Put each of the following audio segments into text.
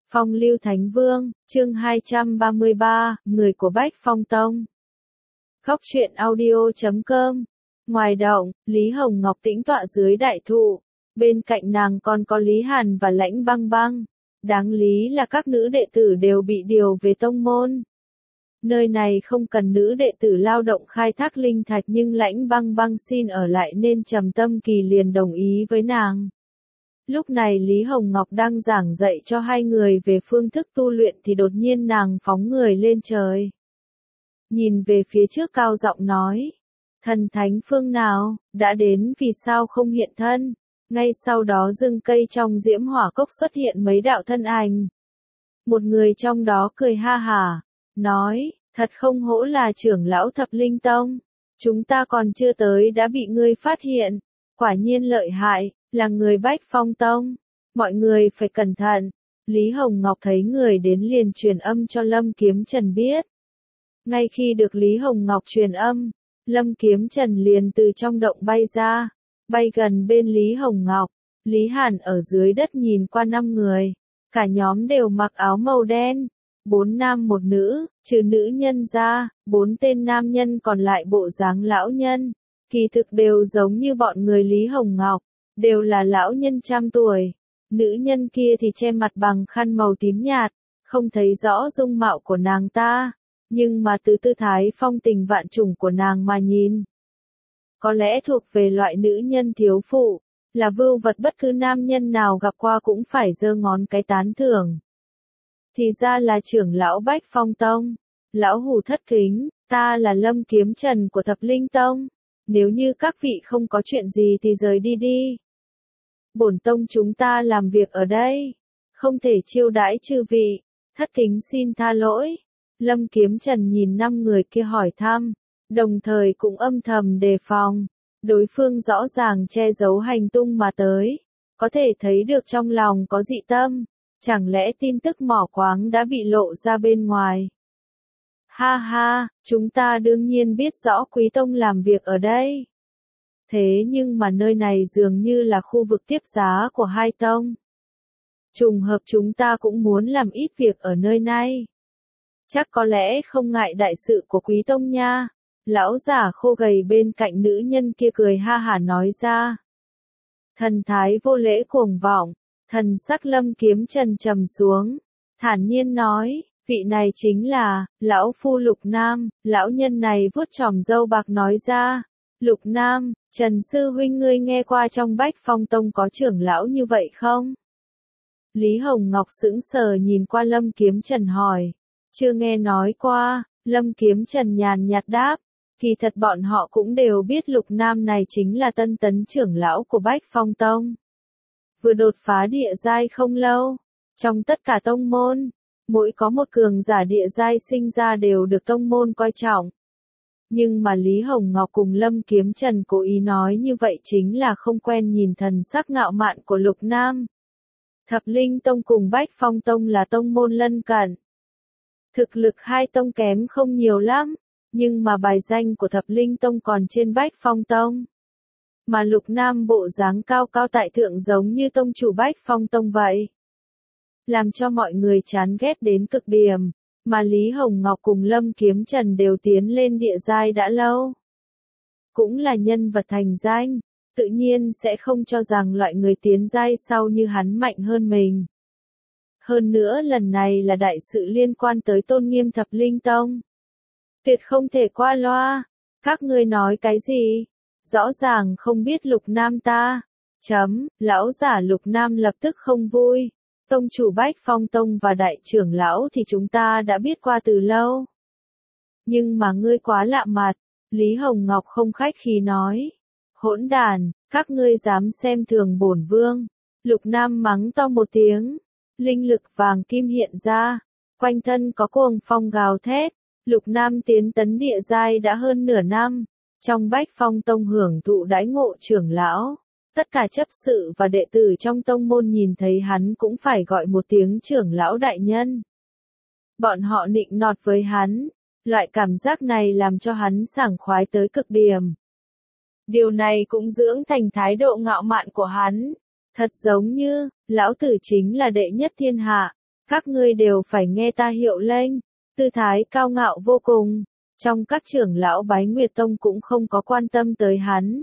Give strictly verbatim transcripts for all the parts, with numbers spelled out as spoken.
Phong Lưu Thánh Vương, chương hai trăm ba mươi ba, người của Bách Phong Tông. Góc truyện audio chấm com. Ngoài động, Lý Hồng Ngọc tĩnh tọa dưới đại thụ, bên cạnh nàng còn có Lý Hàn và Lãnh Băng Băng. Đáng lý là các nữ đệ tử đều bị điều về tông môn. Nơi này không cần nữ đệ tử lao động khai thác linh thạch, nhưng Lãnh Băng Băng xin ở lại nên Trầm Tâm Kỳ liền đồng ý với nàng. Lúc này Lý Hồng Ngọc đang giảng dạy cho hai người về phương thức tu luyện thì đột nhiên nàng phóng người lên trời. Nhìn về phía trước cao giọng nói, thần thánh phương nào, đã đến vì sao không hiện thân. Ngay sau đó rừng cây trong diễm hỏa cốc xuất hiện mấy đạo thân ảnh. Một người trong đó cười ha hả, nói, thật không hổ là trưởng lão Thập Linh Tông. Chúng ta còn chưa tới đã bị ngươi phát hiện, quả nhiên lợi hại. Là người Bách Phong Tông, mọi người phải cẩn thận. Lý Hồng Ngọc thấy người đến liền truyền âm cho Lâm Kiếm Trần biết. Ngay khi được Lý Hồng Ngọc truyền âm, Lâm Kiếm Trần liền từ trong động bay ra, bay gần bên Lý Hồng Ngọc. Lý Hàn ở dưới đất nhìn qua năm người, cả nhóm đều mặc áo màu đen, bốn nam một nữ, trừ nữ nhân ra, bốn tên nam nhân còn lại bộ dáng lão nhân, kỳ thực đều giống như bọn người Lý Hồng Ngọc. Đều là lão nhân trăm tuổi. Nữ nhân kia thì che mặt bằng khăn màu tím nhạt, không thấy rõ dung mạo của nàng ta, nhưng mà từ tư thái phong tình vạn trùng của nàng mà nhìn, có lẽ thuộc về loại nữ nhân thiếu phụ, là vưu vật bất cứ nam nhân nào gặp qua cũng phải giơ ngón cái tán thưởng. Thì ra là trưởng lão Bách Phong Tông. Lão hủ thất kính, ta là Lâm Kiếm Trần của Thập Linh Tông. Nếu như các vị không có chuyện gì thì rời đi đi. Bổn tông chúng ta làm việc ở đây, không thể chiêu đãi chư vị, thất kính xin tha lỗi. Lâm Kiếm Trần nhìn năm người kia hỏi thăm, đồng thời cũng âm thầm đề phòng. Đối phương rõ ràng che giấu hành tung mà tới, có thể thấy được trong lòng có dị tâm, chẳng lẽ tin tức mỏ quáng đã bị lộ ra bên ngoài. Ha ha, chúng ta đương nhiên biết rõ quý tông làm việc ở đây. Thế nhưng mà nơi này dường như là khu vực tiếp giá của hai tông. Trùng hợp chúng ta cũng muốn làm ít việc ở nơi này. Chắc có lẽ không ngại đại sự của quý tông nha. Lão giả khô gầy bên cạnh nữ nhân kia cười ha hả nói ra. Thần thái vô lễ cuồng vọng, thần sắc Lâm Kiếm Trần trầm xuống, thản nhiên nói, vị này chính là, lão phu Lục Nam. Lão nhân này vuốt chòm râu bạc nói ra. Lục Nam, Trần Sư Huynh ngươi nghe qua trong Bách Phong Tông có trưởng lão như vậy không? Lý Hồng Ngọc sững sờ nhìn qua Lâm Kiếm Trần hỏi. Chưa nghe nói qua. Lâm Kiếm Trần nhàn nhạt đáp. Kỳ thật bọn họ cũng đều biết Lục Nam này chính là tân tấn trưởng lão của Bách Phong Tông. Vừa đột phá địa giai không lâu. Trong tất cả tông môn, mỗi có một cường giả địa giai sinh ra đều được tông môn coi trọng. Nhưng mà Lý Hồng Ngọc cùng Lâm Kiếm Trần cố ý nói như vậy chính là không quen nhìn thần sắc ngạo mạn của Lục Nam. Thập Linh Tông cùng Bách Phong Tông là tông môn lân cận. Thực lực hai tông kém không nhiều lắm, nhưng mà bài danh của Thập Linh Tông còn trên Bách Phong Tông. Mà Lục Nam bộ dáng cao cao tại thượng giống như tông chủ Bách Phong Tông vậy. Làm cho mọi người chán ghét đến cực điểm. Mà Lý Hồng Ngọc cùng Lâm Kiếm Trần đều tiến lên địa giai đã lâu. Cũng là nhân vật thành danh, tự nhiên sẽ không cho rằng loại người tiến giai sau như hắn mạnh hơn mình. Hơn nữa lần này là đại sự liên quan tới tôn nghiêm Thập Linh Tông. Tuyệt không thể qua loa. Các ngươi nói cái gì? Rõ ràng không biết Lục Nam ta. Chấm, lão giả Lục Nam lập tức không vui. Tông chủ Bách Phong Tông và đại trưởng lão thì chúng ta đã biết qua từ lâu. Nhưng mà ngươi quá lạ mặt, Lý Hồng Ngọc không khách khí nói. Hỗn đàn, các ngươi dám xem thường bổn vương. Lục Nam mắng to một tiếng, linh lực vàng kim hiện ra, quanh thân có cuồng phong gào thét. Lục Nam tiến tấn địa giai đã hơn nửa năm, trong Bách Phong Tông hưởng thụ đãi ngộ trưởng lão. Tất cả chấp sự và đệ tử trong tông môn nhìn thấy hắn cũng phải gọi một tiếng trưởng lão đại nhân. Bọn họ nịnh nọt với hắn, loại cảm giác này làm cho hắn sảng khoái tới cực điểm. Điều này cũng dưỡng thành thái độ ngạo mạn của hắn. Thật giống như, lão tử chính là đệ nhất thiên hạ, Các ngươi đều phải nghe ta hiệu lệnh, tư thái cao ngạo vô cùng. Trong các trưởng lão Bái Nguyệt Tông cũng không có quan tâm tới hắn.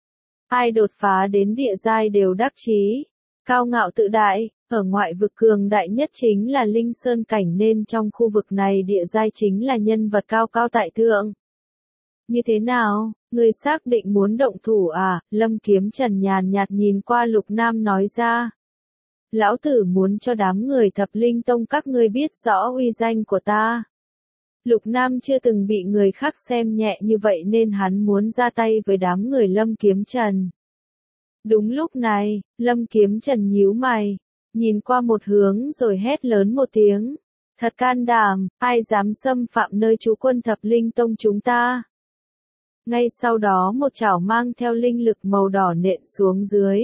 Ai đột phá đến địa giai đều đắc chí, cao ngạo tự đại, ở ngoại vực cường đại nhất chính là Linh Sơn cảnh nên trong khu vực này địa giai chính là nhân vật cao cao tại thượng. Như thế nào, ngươi xác định muốn động thủ à? Lâm Kiếm Trần nhàn nhạt nhìn qua Lục Nam nói ra. Lão tử muốn cho đám người Thập Linh Tông các ngươi biết rõ uy danh của ta. Lục Nam chưa từng bị người khác xem nhẹ như vậy nên hắn muốn ra tay với đám người Lâm Kiếm Trần. Đúng lúc này, Lâm Kiếm Trần nhíu mày, nhìn qua một hướng rồi hét lớn một tiếng. Thật can đảm, ai dám xâm phạm nơi trú quân Thập Linh Tông chúng ta. Ngay sau đó một chảo mang theo linh lực màu đỏ nện xuống dưới.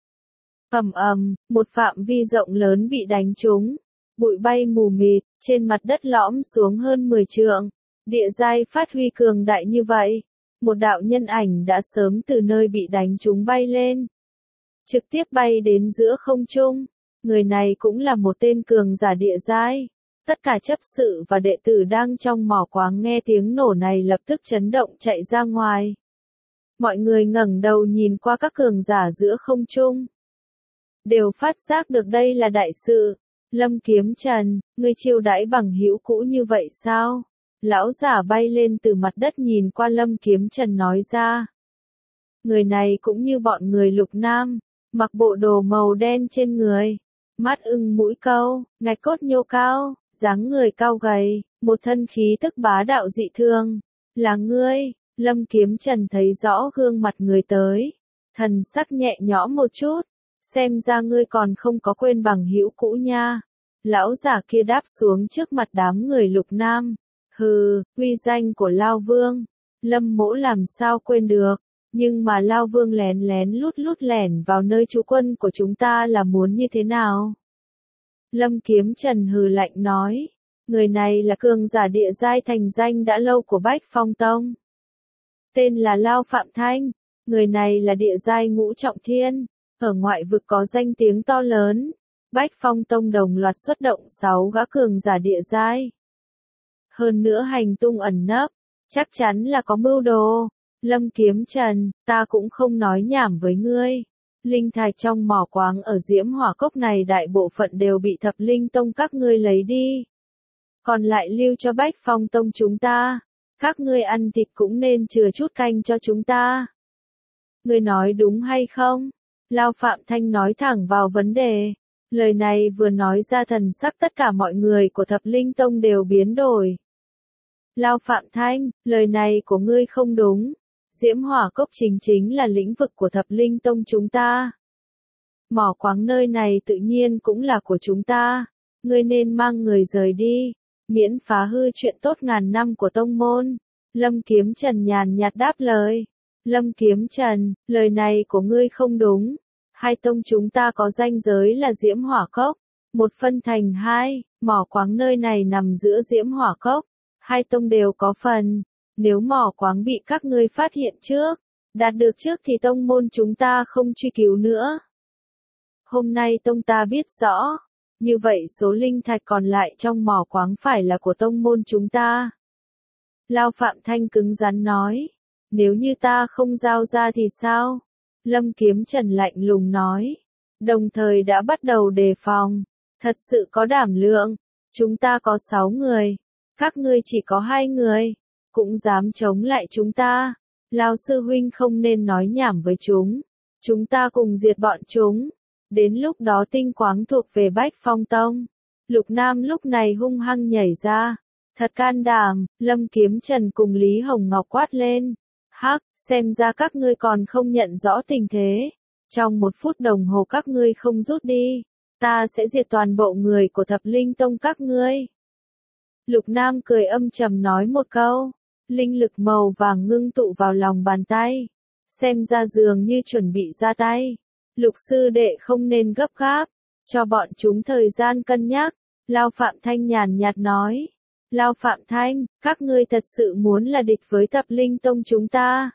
Ầm ầm, một phạm vi rộng lớn bị đánh trúng, bụi bay mù mịt, trên mặt đất lõm xuống hơn mười trượng. Địa giai phát huy cường đại như vậy, một đạo nhân ảnh đã sớm từ nơi bị đánh trúng bay lên, trực tiếp bay đến giữa không trung. Người này cũng là một tên cường giả địa giai. Tất cả chấp sự và đệ tử đang trong mỏ quáng nghe tiếng nổ này lập tức chấn động chạy ra ngoài. Mọi người ngẩng đầu nhìn qua các cường giả giữa không trung, đều phát giác được đây là đại sự. Lâm Kiếm Trần, ngươi chiêu đãi bằng hữu cũ như vậy sao? Lão giả bay lên từ mặt đất nhìn qua Lâm Kiếm Trần nói ra. Người này cũng như bọn người Lục Nam, mặc bộ đồ màu đen trên người, mắt ưng mũi câu, ngạch cốt nhô cao, dáng người cao gầy, một thân khí tức bá đạo dị thường. Là ngươi? Lâm Kiếm Trần thấy rõ gương mặt người tới, thần sắc nhẹ nhõm một chút. Xem ra ngươi còn không có quên bằng hữu cũ nha. Lão giả kia đáp xuống trước mặt đám người Lục Nam. Hừ, uy danh của Lao Vương, Lâm mỗ làm sao quên được. Nhưng mà Lao Vương lén lén lút lút lẻn vào nơi trú quân của chúng ta là muốn như thế nào? Lâm Kiếm Trần hừ lạnh nói. Người này là cường giả địa giai thành danh đã lâu của Bách Phong Tông. Tên là Lao Phạm Thanh. Người này là địa giai ngũ trọng thiên, ở ngoại vực có danh tiếng to lớn. Bách Phong Tông đồng loạt xuất động sáu gã cường giả địa giai. Hơn nữa hành tung ẩn nấp, chắc chắn là có mưu đồ. Lâm Kiếm Trần, ta cũng không nói nhảm với ngươi. Linh thạch trong mỏ quáng ở Diễm Hỏa Cốc này đại bộ phận đều bị Thập Linh Tông các ngươi lấy đi. Còn lại lưu cho Bách Phong Tông chúng ta. Các ngươi ăn thịt cũng nên chừa chút canh cho chúng ta. Ngươi nói đúng hay không? Lao Phạm Thanh nói thẳng vào vấn đề. Lời này vừa nói ra thần sắc tất cả mọi người của Thập Linh Tông đều biến đổi. Lao Phạm Thanh, lời này của ngươi không đúng. Diễm Hỏa Cốc chính chính là lĩnh vực của Thập Linh Tông chúng ta. Mỏ quáng nơi này tự nhiên cũng là của chúng ta. Ngươi nên mang người rời đi, miễn phá hư chuyện tốt ngàn năm của tông môn. Lâm Kiếm Trần nhàn nhạt đáp lời. Lâm Kiếm Trần, lời này của ngươi không đúng. Hai tông chúng ta có ranh giới là Diễm Hỏa Cốc, một phân thành hai, mỏ quáng nơi này nằm giữa Diễm Hỏa Cốc. Hai tông đều có phần. Nếu mỏ quáng bị các ngươi phát hiện trước, đạt được trước thì tông môn chúng ta không truy cứu nữa. Hôm nay tông ta biết rõ, như vậy số linh thạch còn lại trong mỏ quáng phải là của tông môn chúng ta. Lao Phạm Thanh cứng rắn nói, nếu như ta không giao ra thì sao? Lâm Kiếm Trần lạnh lùng nói, đồng thời đã bắt đầu đề phòng, thật sự có đảm lượng, chúng ta có sáu người, các ngươi chỉ có hai người, cũng dám chống lại chúng ta. Lao sư huynh không nên nói nhảm với chúng, chúng ta cùng diệt bọn chúng, đến lúc đó tinh quáng thuộc về Bách Phong Tông. Lục Nam lúc này hung hăng nhảy ra, thật can đảm. Lâm Kiếm Trần cùng Lý Hồng Ngọc quát lên, hắc, xem ra các ngươi còn không nhận rõ tình thế, trong một phút đồng hồ các ngươi không rút đi, ta sẽ diệt toàn bộ người của Thập Linh Tông các ngươi. Lục Nam cười âm trầm nói một câu, linh lực màu vàng ngưng tụ vào lòng bàn tay, xem ra dường như chuẩn bị ra tay. Lục sư đệ không nên gấp gáp, cho bọn chúng thời gian cân nhắc. Lao Phạm Thanh nhàn nhạt nói. Lao Phạm Thanh, các ngươi thật sự muốn là địch với Thập Linh Tông chúng ta?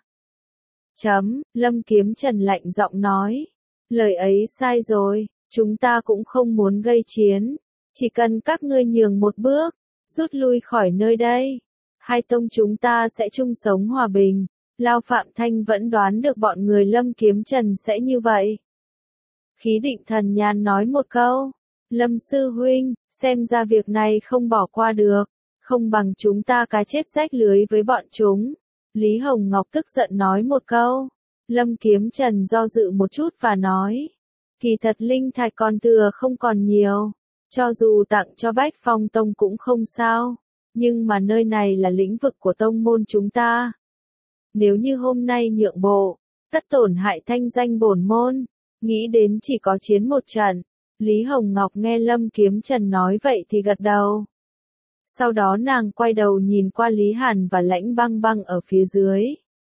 Chấm, Lâm Kiếm Trần lạnh giọng nói. Lời ấy sai rồi, chúng ta cũng không muốn gây chiến. Chỉ cần các ngươi nhường một bước, rút lui khỏi nơi đây, hai tông chúng ta sẽ chung sống hòa bình. Lao Phạm Thanh vẫn đoán được bọn người Lâm Kiếm Trần sẽ như vậy. Khí Định Thần Nhàn nói một câu, Lâm sư huynh, xem ra việc này không bỏ qua được, không bằng chúng ta cá chết rách lưới với bọn chúng. Lý Hồng Ngọc tức giận nói một câu, Lâm Kiếm Trần do dự một chút và nói, kỳ thật linh thạch còn thừa không còn nhiều, cho dù tặng cho Bách Phong Tông cũng không sao, nhưng mà nơi này là lĩnh vực của tông môn chúng ta. Nếu như hôm nay nhượng bộ, tất tổn hại thanh danh bổn môn, nghĩ đến chỉ có chiến một trận. Lý Hồng Ngọc nghe Lâm Kiếm Trần nói vậy thì gật đầu. Sau đó nàng quay đầu nhìn qua Lý Hàn và Lãnh Băng Băng ở phía dưới.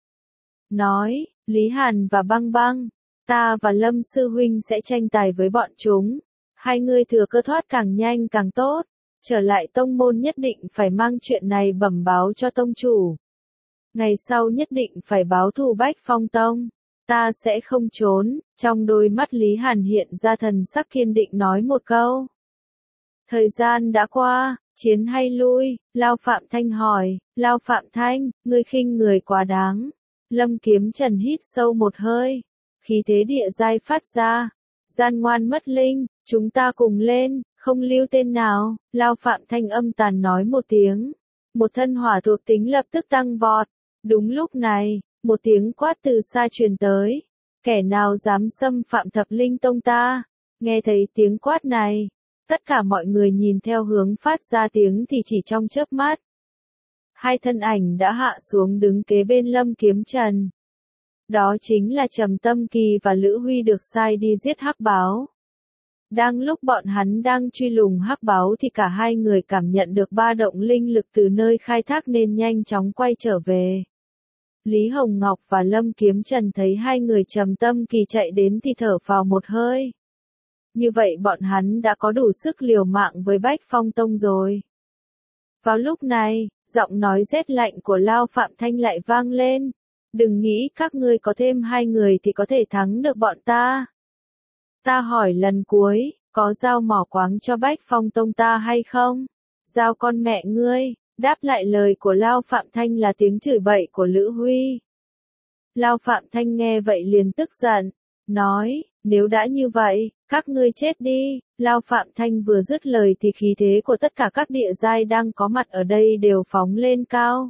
Nói, Lý Hàn và Băng Băng, ta và Lâm sư huynh sẽ tranh tài với bọn chúng. Hai người thừa cơ thoát càng nhanh càng tốt. Trở lại tông môn nhất định phải mang chuyện này bẩm báo cho tông chủ. Ngày sau nhất định phải báo thù Bách Phong Tông. Ta sẽ không trốn. Trong đôi mắt Lý Hàn hiện ra thần sắc kiên định nói một câu. Thời gian đã qua, chiến hay lui? Lao Phạm Thanh hỏi. Lao Phạm Thanh, ngươi khinh người quá đáng. Lâm Kiếm Trần hít sâu một hơi. Khí thế địa giai phát ra. Gian ngoan mất linh, chúng ta cùng lên, không lưu tên nào. Lao Phạm Thanh âm tàn nói một tiếng. Một thân hỏa thuộc tính lập tức tăng vọt. Đúng lúc này, một tiếng quát từ xa truyền tới. Kẻ nào dám xâm phạm Thập Linh Tông ta? Nghe thấy tiếng quát này, tất cả mọi người nhìn theo hướng phát ra tiếng thì chỉ trong chớp mắt. Hai thân ảnh đã hạ xuống đứng kế bên Lâm Kiếm Trần. Đó chính là Trầm Tâm Kỳ và Lữ Huy được sai đi giết Hắc Báo. Đang lúc bọn hắn đang truy lùng Hắc Báo thì cả hai người cảm nhận được ba động linh lực từ nơi khai thác nên nhanh chóng quay trở về. Lý Hồng Ngọc và Lâm Kiếm Trần thấy hai người Trầm Tâm Kỳ chạy đến thì thở phào một hơi. Như vậy bọn hắn đã có đủ sức liều mạng với Bách Phong Tông rồi. Vào lúc này, giọng nói rét lạnh của Lao Phạm Thanh lại vang lên. Đừng nghĩ các ngươi có thêm hai người thì có thể thắng được bọn ta. Ta hỏi lần cuối, có giao mỏ quáng cho Bách Phong Tông ta hay không? Giao con mẹ ngươi. Đáp lại lời của Lao Phạm Thanh là tiếng chửi bậy của Lữ Huy. Lao Phạm Thanh nghe vậy liền tức giận, nói, nếu đã như vậy, các ngươi chết đi. Lao Phạm Thanh vừa dứt lời thì khí thế của tất cả các địa giai đang có mặt ở đây đều phóng lên cao.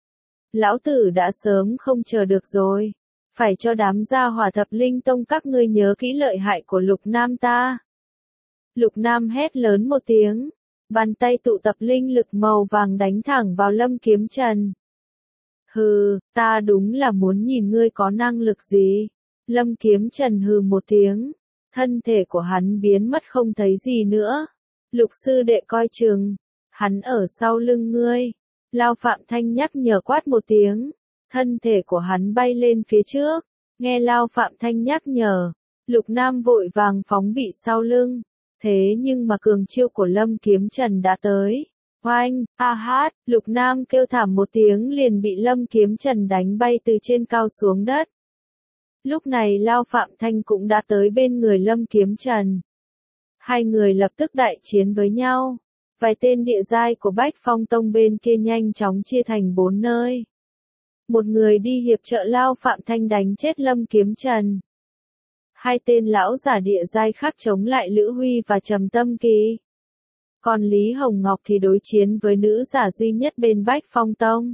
Lão tử đã sớm không chờ được rồi. Phải cho đám gia hỏa Thập Linh Tông các ngươi nhớ kỹ lợi hại của Lục Nam ta. Lục Nam hét lớn một tiếng. Bàn tay tụ tập linh lực màu vàng đánh thẳng vào Lâm Kiếm Trần. Hừ, ta đúng là muốn nhìn ngươi có năng lực gì. Lâm Kiếm Trần hừ một tiếng. Thân thể của hắn biến mất không thấy gì nữa. Lục sư đệ coi chừng. Hắn ở sau lưng ngươi. Lao Phạm Thanh nhắc nhở quát một tiếng. Thân thể của hắn bay lên phía trước. Nghe Lao Phạm Thanh nhắc nhở. Lục Nam vội vàng phóng bị sau lưng. Thế nhưng mà cường chiêu của Lâm Kiếm Trần đã tới. Oanh, a hát, Lục Nam kêu thảm một tiếng liền bị Lâm Kiếm Trần đánh bay từ trên cao xuống đất. Lúc này Lao Phạm Thanh cũng đã tới bên người Lâm Kiếm Trần. Hai người lập tức đại chiến với nhau. Vài tên địa giai của Bách Phong Tông bên kia nhanh chóng chia thành bốn nơi. Một người đi hiệp trợ Lao Phạm Thanh đánh chết Lâm Kiếm Trần. Hai tên lão giả địa giai khác chống lại Lữ Huy và Trầm Tâm Kỳ. Còn Lý Hồng Ngọc thì đối chiến với nữ giả duy nhất bên Bách Phong Tông.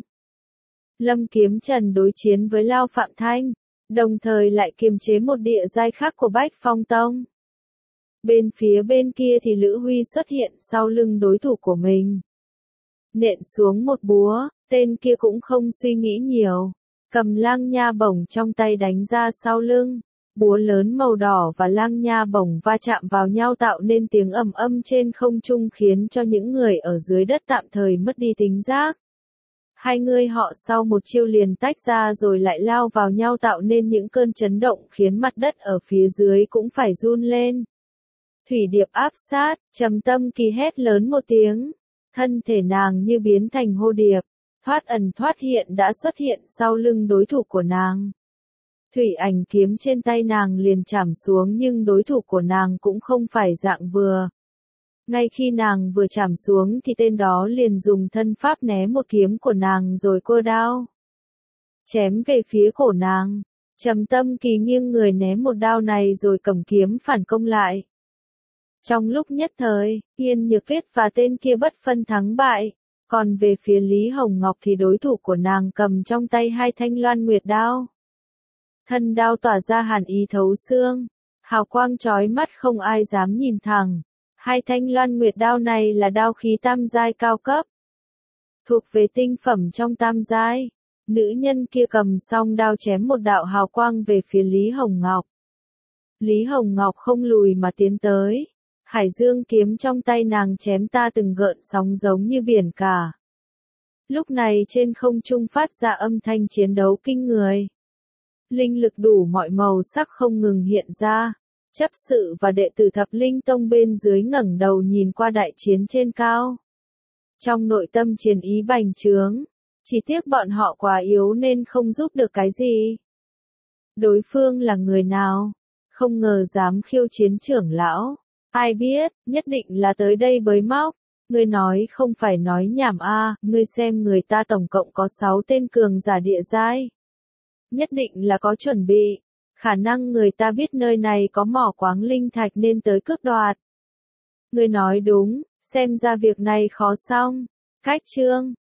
Lâm Kiếm Trần đối chiến với Lao Phạm Thanh, đồng thời lại kiềm chế một địa giai khác của Bách Phong Tông. Bên phía bên kia thì Lữ Huy xuất hiện sau lưng đối thủ của mình. Nện xuống một búa, tên kia cũng không suy nghĩ nhiều, cầm lang nha bổng trong tay đánh ra sau lưng. Búa lớn màu đỏ và lang nha bổng va chạm vào nhau tạo nên tiếng ầm ầm trên không trung khiến cho những người ở dưới đất tạm thời mất đi tính giác. Hai người họ sau một chiêu liền tách ra rồi lại lao vào nhau tạo nên những cơn chấn động khiến mặt đất ở phía dưới cũng phải run lên. Thủy điệp áp sát, Trầm Tâm Kỳ hét lớn một tiếng. Thân thể nàng như biến thành hô điệp, thoát ẩn thoát hiện đã xuất hiện sau lưng đối thủ của nàng. Thủy ảnh kiếm trên tay nàng liền chảm xuống nhưng đối thủ của nàng cũng không phải dạng vừa. Ngay khi nàng vừa chạm xuống thì tên đó liền dùng thân pháp né một kiếm của nàng rồi cua đao chém về phía cổ nàng. Trầm Tâm Kỳ nghiêng người né một đao này rồi cầm kiếm phản công lại. Trong lúc nhất thời, Yên Nhược Tuyết và tên kia bất phân thắng bại. Còn về phía Lý Hồng Ngọc thì đối thủ của nàng cầm trong tay hai thanh Loan Nguyệt đao. Thân đao tỏa ra hàn ý thấu xương, hào quang chói mắt không ai dám nhìn thẳng. Hai thanh Loan Nguyệt đao này là đao khí tam giai cao cấp, thuộc về tinh phẩm trong tam giai. Nữ nhân kia cầm song đao chém một đạo hào quang về phía Lý Hồng Ngọc. Lý Hồng Ngọc không lùi mà tiến tới. Hải dương kiếm trong tay nàng chém ta từng gợn sóng giống như biển cả. Lúc này trên không trung phát ra âm thanh chiến đấu kinh người. Linh lực đủ mọi màu sắc không ngừng hiện ra. Chấp sự và đệ tử Thập Linh Tông bên dưới ngẩng đầu nhìn qua đại chiến trên cao. Trong nội tâm chiến ý bành trướng. Chỉ tiếc bọn họ quá yếu nên không giúp được cái gì. Đối phương là người nào? Không ngờ dám khiêu chiến trưởng lão. Ai biết, nhất định là tới đây bới móc. Ngươi nói không phải nói nhảm a, à, ngươi xem người ta tổng cộng có sáu tên cường giả địa giai. Nhất định là có chuẩn bị. Khả năng người ta biết nơi này có mỏ quáng linh thạch nên tới cướp đoạt. Ngươi nói đúng, xem ra việc này khó xong. Cách chương